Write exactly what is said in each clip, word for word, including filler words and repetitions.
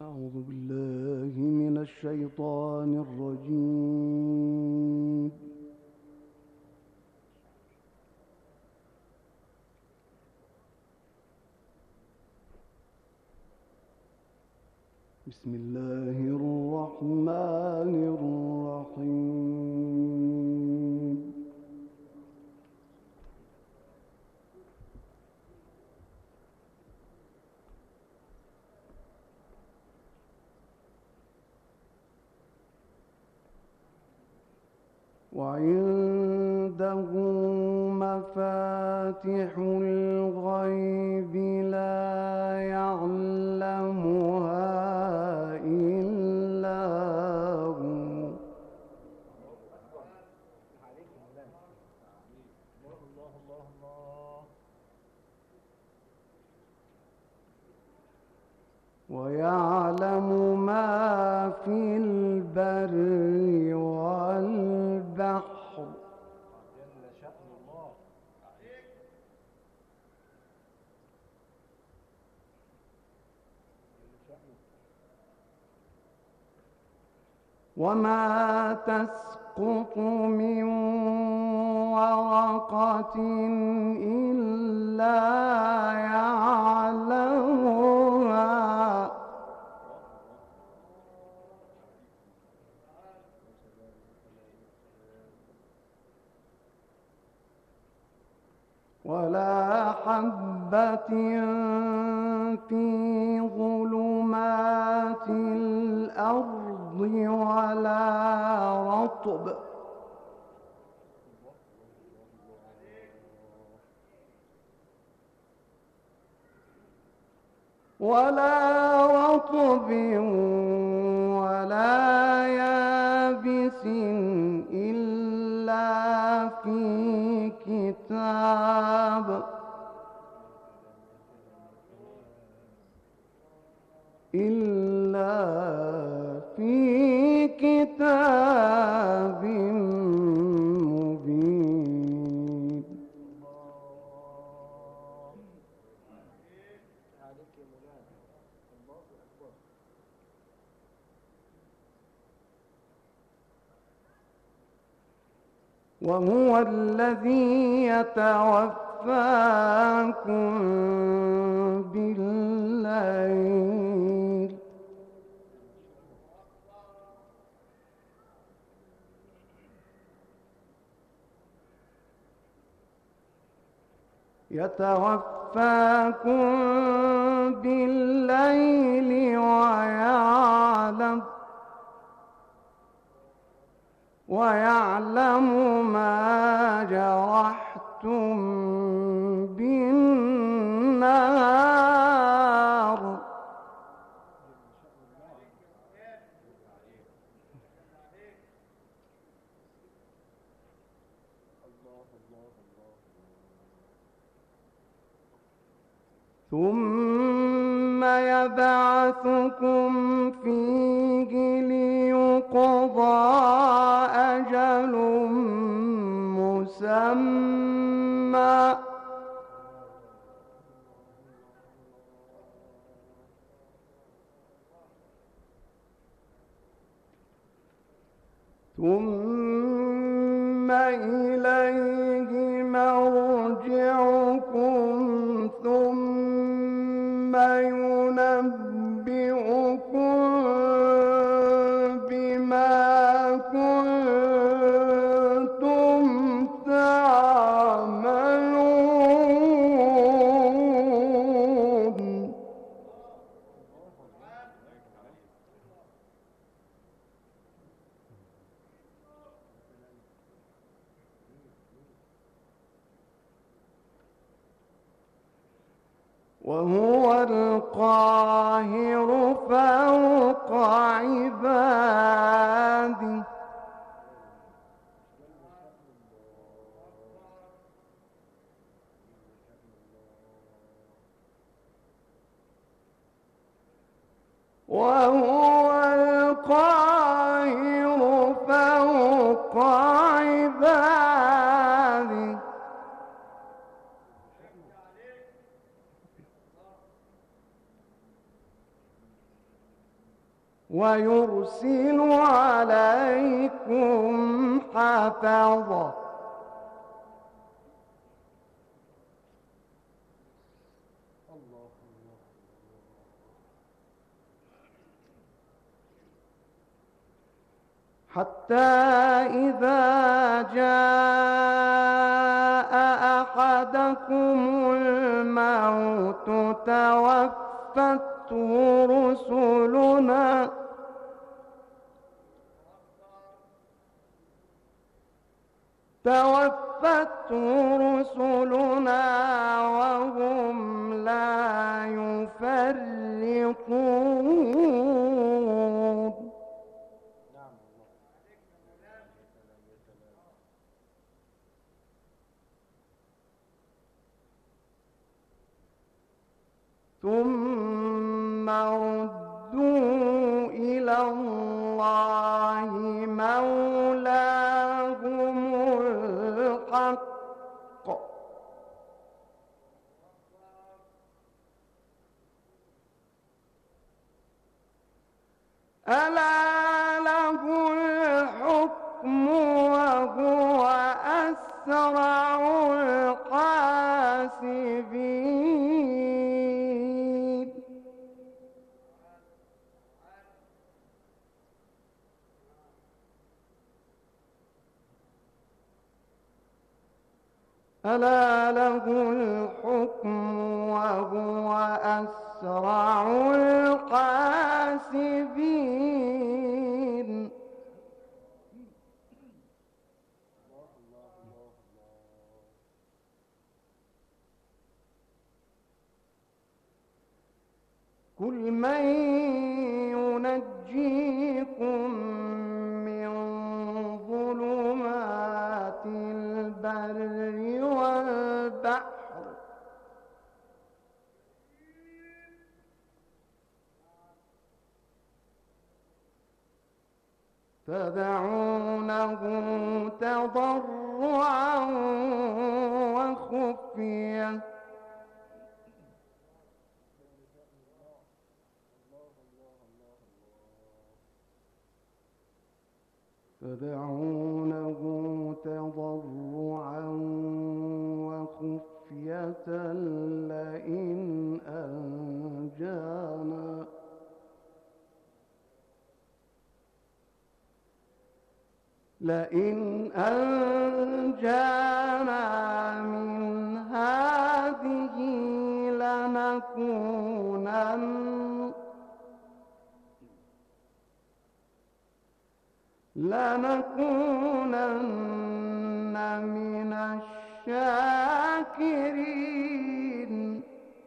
أعوذ بالله من الشيطان الرجيم. بسم الله الرحمن الرحيم. وعنده مفاتح الغيب لا يعلمها إلا هو. ويعلم ما في البر والبحر وما تسقط من ورقة إلا يعلمها ولا حبة في ظلمات الأرض ولا رطب ولا رطب ولا يابس إلا في كتاب إلا في كتاب مبين. وهو الذي يتوفاكم بالليل يتوفاكم بالليل ويعلم ويعلم ما جرحتم بالنهار ثم يبعثكم فيه ليقضى أجل مسمى ثم إليه مرجعكم ثم ينبئكم بما كنتم تعملون. وهو القاهر فوق عباده وهو القاهر فوق عباده ويرسل عليكم حفظة حتى إذا جاء أحدكم الموت توفته رسلنا توفته رسلنا وهم لا يفرطون. ثم ردوا إلى الله مولاهم الحق ألا له الحكم وهو أسرع الحاسبين. ألا له الحكم وهو أسرع الحاسبين. قل من ينجيكم من ظلمات البر والبحر تدعونه تضرعا وخفية تدعونه تضرعا وخفية لئن أنجانا لئن أنجانا من هذه لنكونن لنكونن من الشاكرين.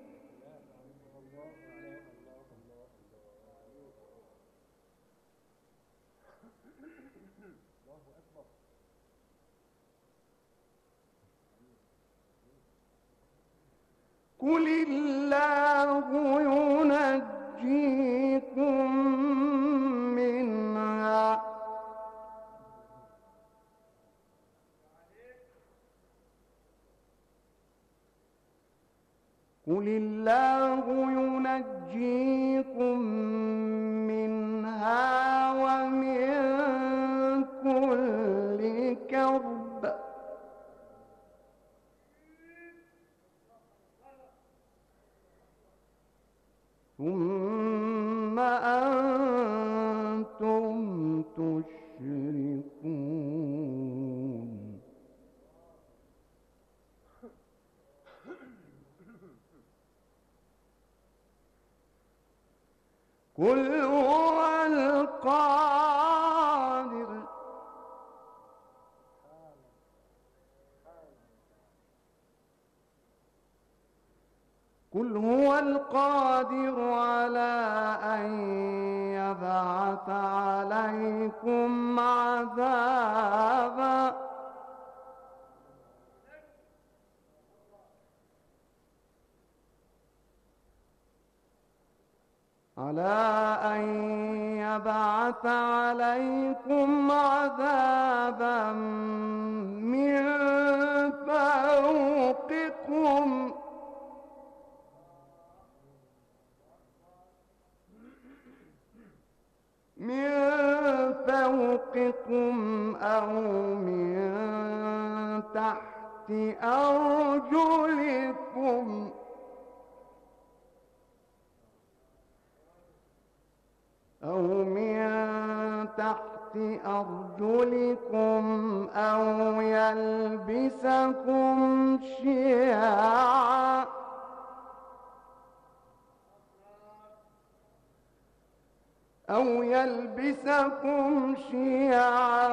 قل الله ينجيكم منها قل الله ينجيكم منها ومن كل كرب ثم أنتم تشركون. قل هو القادر قل هو القادر على أن يبعث عليكم عذابا على أن يبعث عليكم عذابا من فوقكم من فوقكم أو من تحت أرجلكم أو من تحت أرجلكم أو يلبسكم شيعا أو يلبسكم شيعا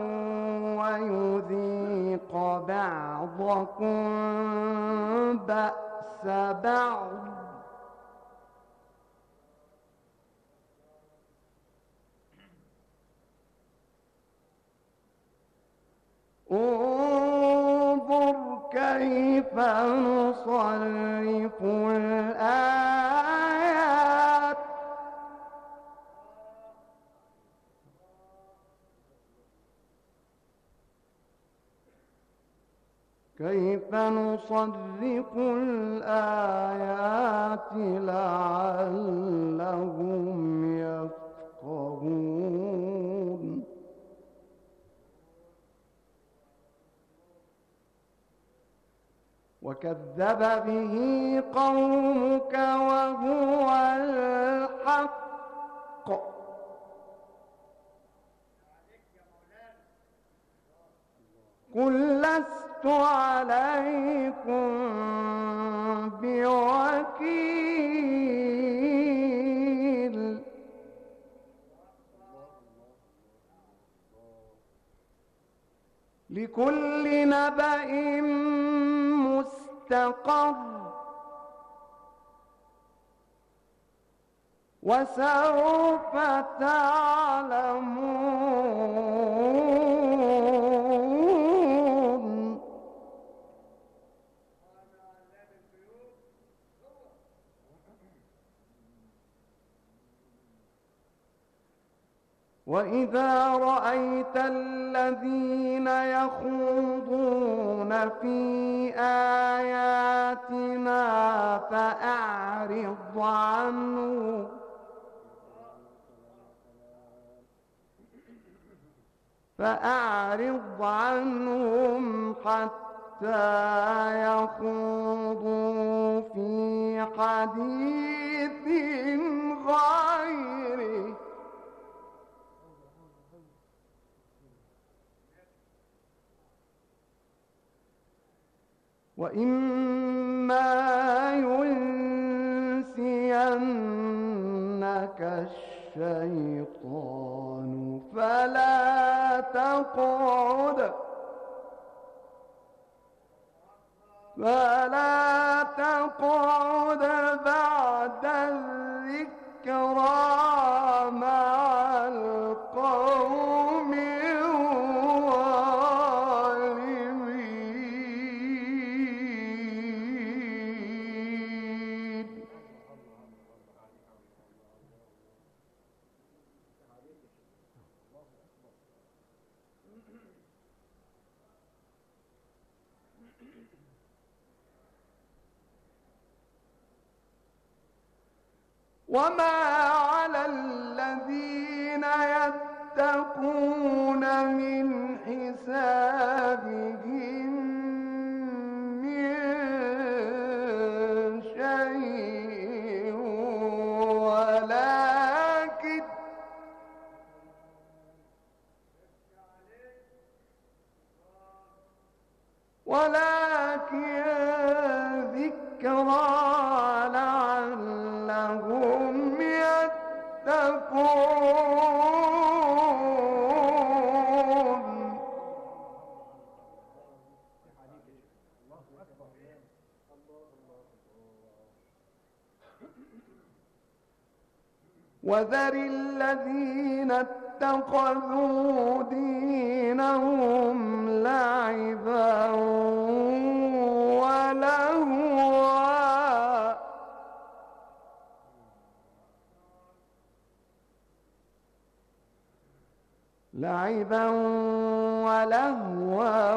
ويذيق بعضكم بأس بعض انظر كيف نصرف الآيات كيف نصرف الآيات لعلهم يفقهون وكذب به قومك وهو الحق قل لست عليكم بوكيل لكل نبأ مستقر وسوف تعلمون وإذا رأيت الذين يخوضون في آياتنا فأعرض عنهم فأعرض عنهم حتى يخوضوا في حديث غيره وإما ينسينك الشيطان فلا تقعد فلا تقعد بعد الذكرى مع القوم الظالمين وما على الذين يتقون من حسابهم من شيء ولكن ولكن ذكرى لعلهم يتقون وذر الذين اتخذوا دينهم لعبا ولهوا لعبا ولهوا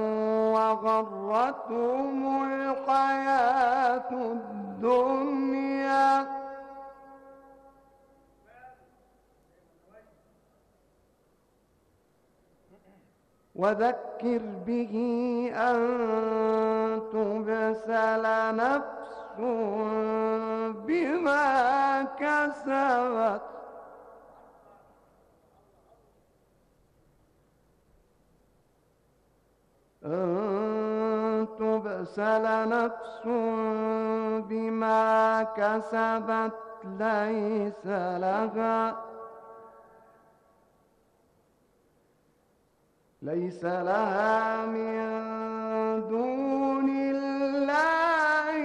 وغرتهم الحياة الدنيا وذكر به أن تبسل نفس بما كسبت أن تبسل نفس بما كسبت ليس لها ليس لها من دون الله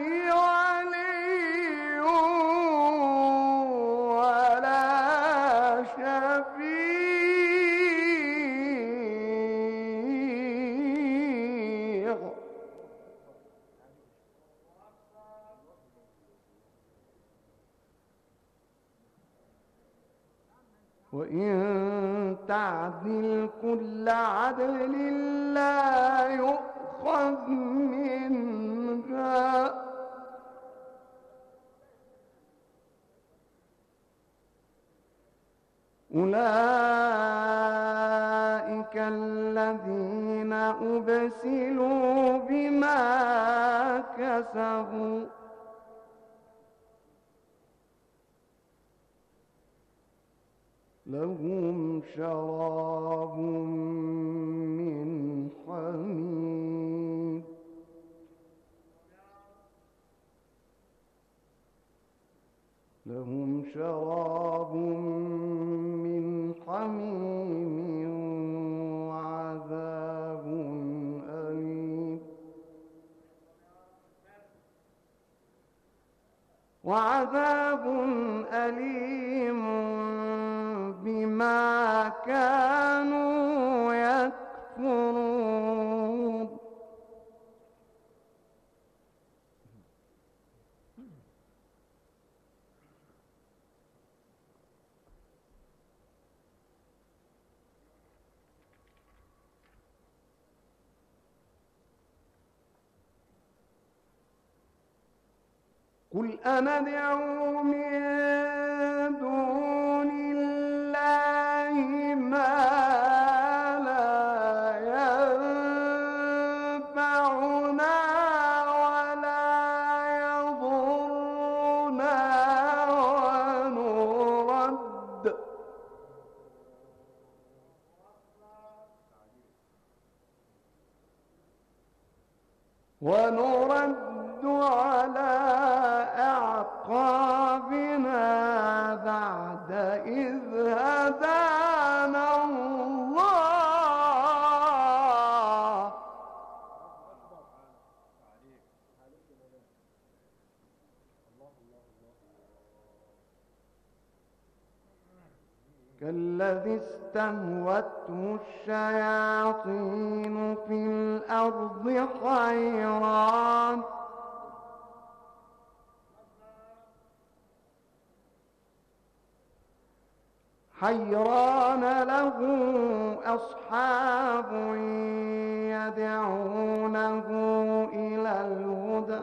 ولي ولا شفيع وإن تعدل كل عدل لا يؤخذ منها أولئك الذين أبسلوا بما كسبوا لهم شراب من حميم لهم شراب من حميم وعذاب أليم وعذاب أليم بما كانوا يكفرون قل أندعو من دون الله ما لا ينفعنا ولا يضرنا ونرد ونرد على أعقابنا بعد إذ هدانا الله كالذي استهوته الشياطين في الأرض حيران حيران له أصحاب يدعونه إلى الهدى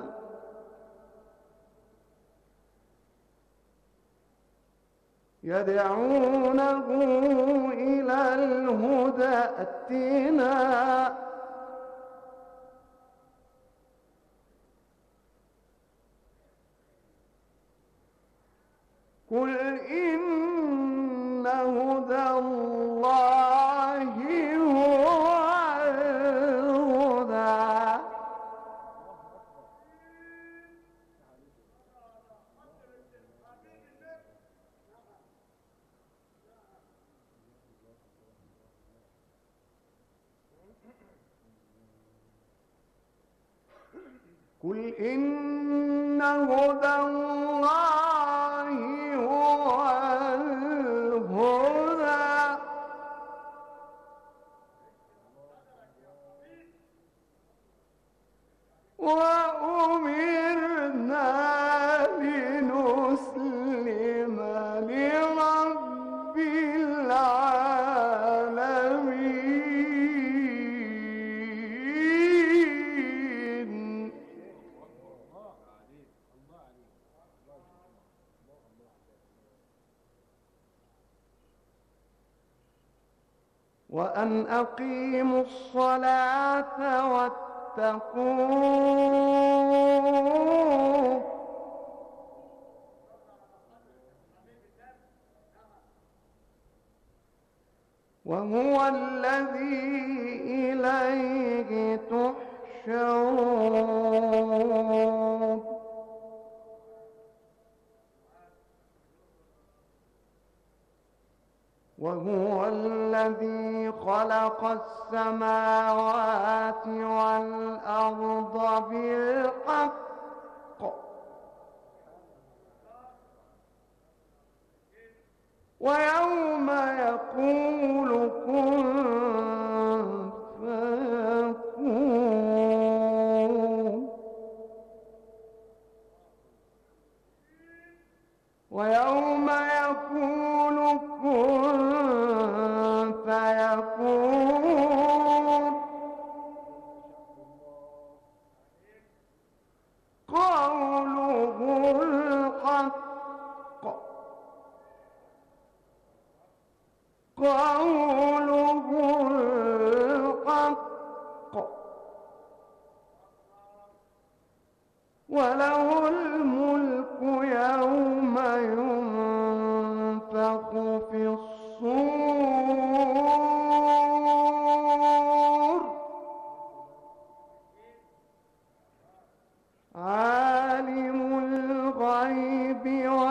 يدعونه إلى الهدى ائتنا قل إن هدى الله هو الهدى قل إن هدى الله هو الهدى وأمرنا لنسلم لرب العالمين وأن أقيموا الصلاة واتقوه وهو الذي إليه تحشرون وهو الذي خلق السماوات والأرض بالحق ويوم يقول كن فيكون ويوم يقول كن فيكون قوله الحق قوله الحق وله الملك يوم ينفخ في الصور عالم الغيب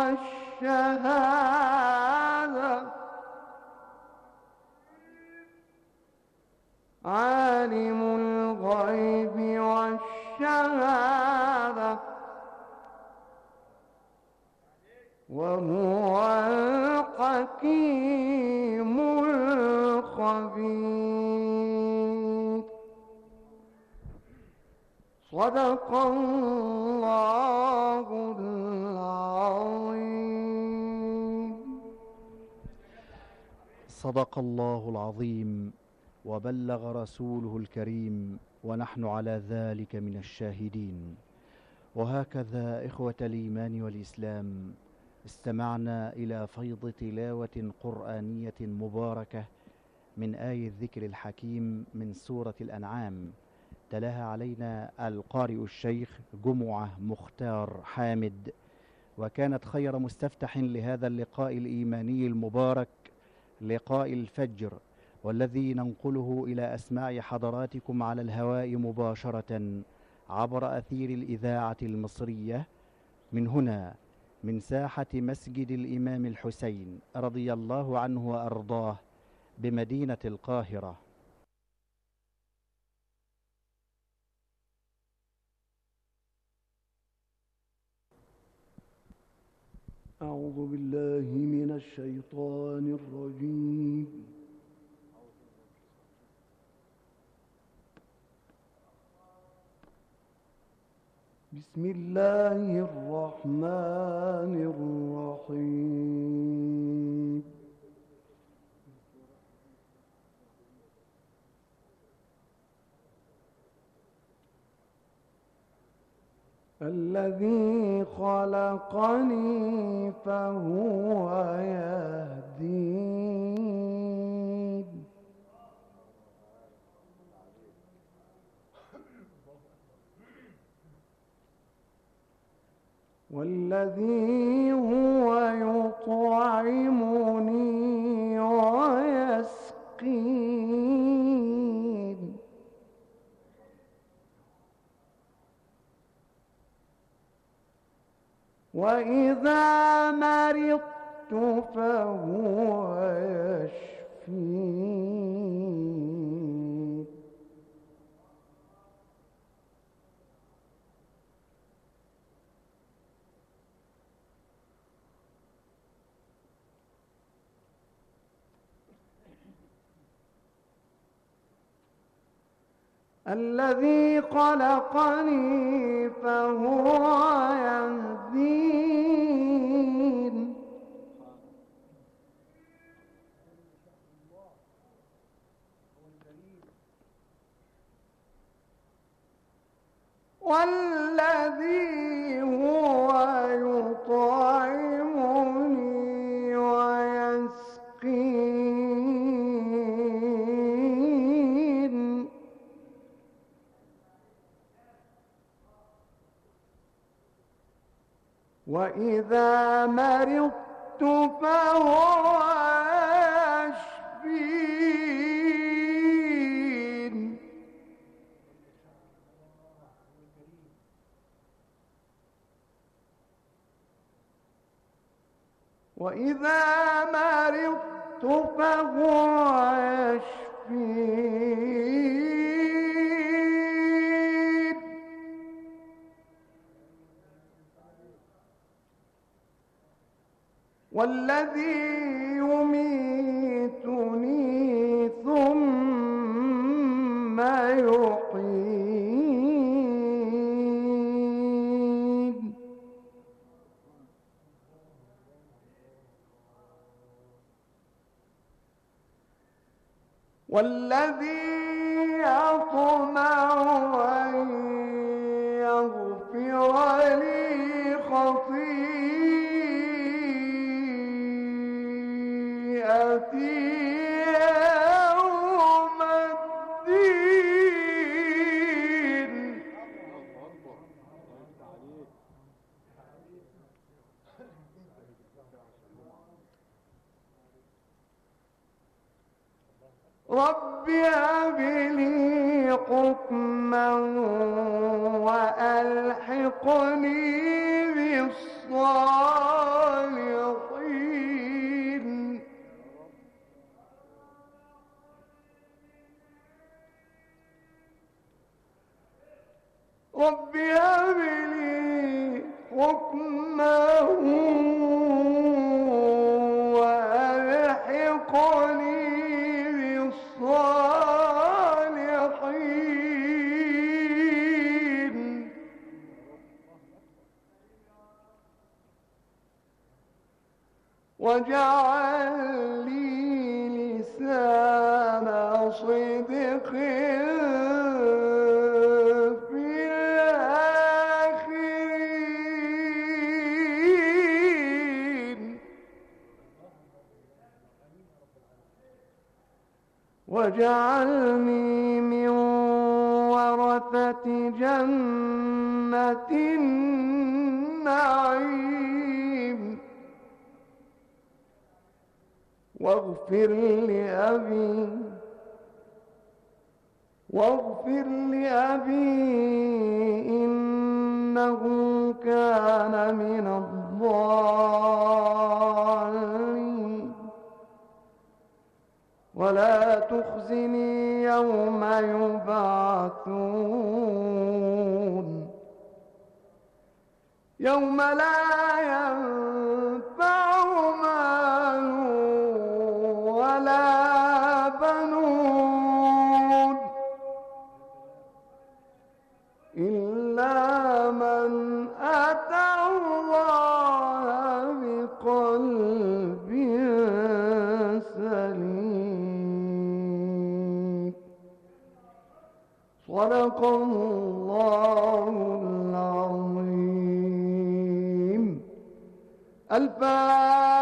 والشهادة عالم الغيب والشهادة وهو الحكيم الخبير. صدق الله العظيم. صدق الله العظيم وبلغ رسوله الكريم ونحن على ذلك من الشاهدين. وهكذا إخوة الإيمان والإسلام استمعنا إلى فيض تلاوة قرآنية مباركة من آية الذكر الحكيم من سورة الأنعام، تلاها علينا القارئ الشيخ جمعة مختار حامد، وكانت خير مستفتح لهذا اللقاء الإيماني المبارك، لقاء الفجر، والذي ننقله إلى أسماع حضراتكم على الهواء مباشرة عبر أثير الإذاعة المصرية من هنا، من ساحة مسجد الإمام الحسين رضي الله عنه وأرضاه بمدينة القاهرة. أعوذ بالله من الشيطان الرجيم. بسم الله الرحمن الرحيم. الذي خلقني فهو يهدين. والذي هو يطعمني ويسقين. وإذا مرضت فهو يشفين. الذي خلقني فهو يهدين. والذي هو يطعمني ويسقين. وإذا مرضت فهو يشفين وإذا مرضت فهو يشفين والذي يميتني ثم يحيين والذي أطمع أن يغفر لي خطيئتي يوم الدين رب هب لي حكما وألحقني بالصالحين رب هب لي حكما وألحقني بالصالحين واجعل لي لسان صدق في الآخرين واجعلني من ورثة جنة النعيم واغفر لأبي واغفر لأبي إنه كان من الضالين ولا تخزني يوم يبعثون يوم لا ينفع مال ولا بنون إلا من أتى الله بقلب سليم صدق الله العظيم. الفاتحة.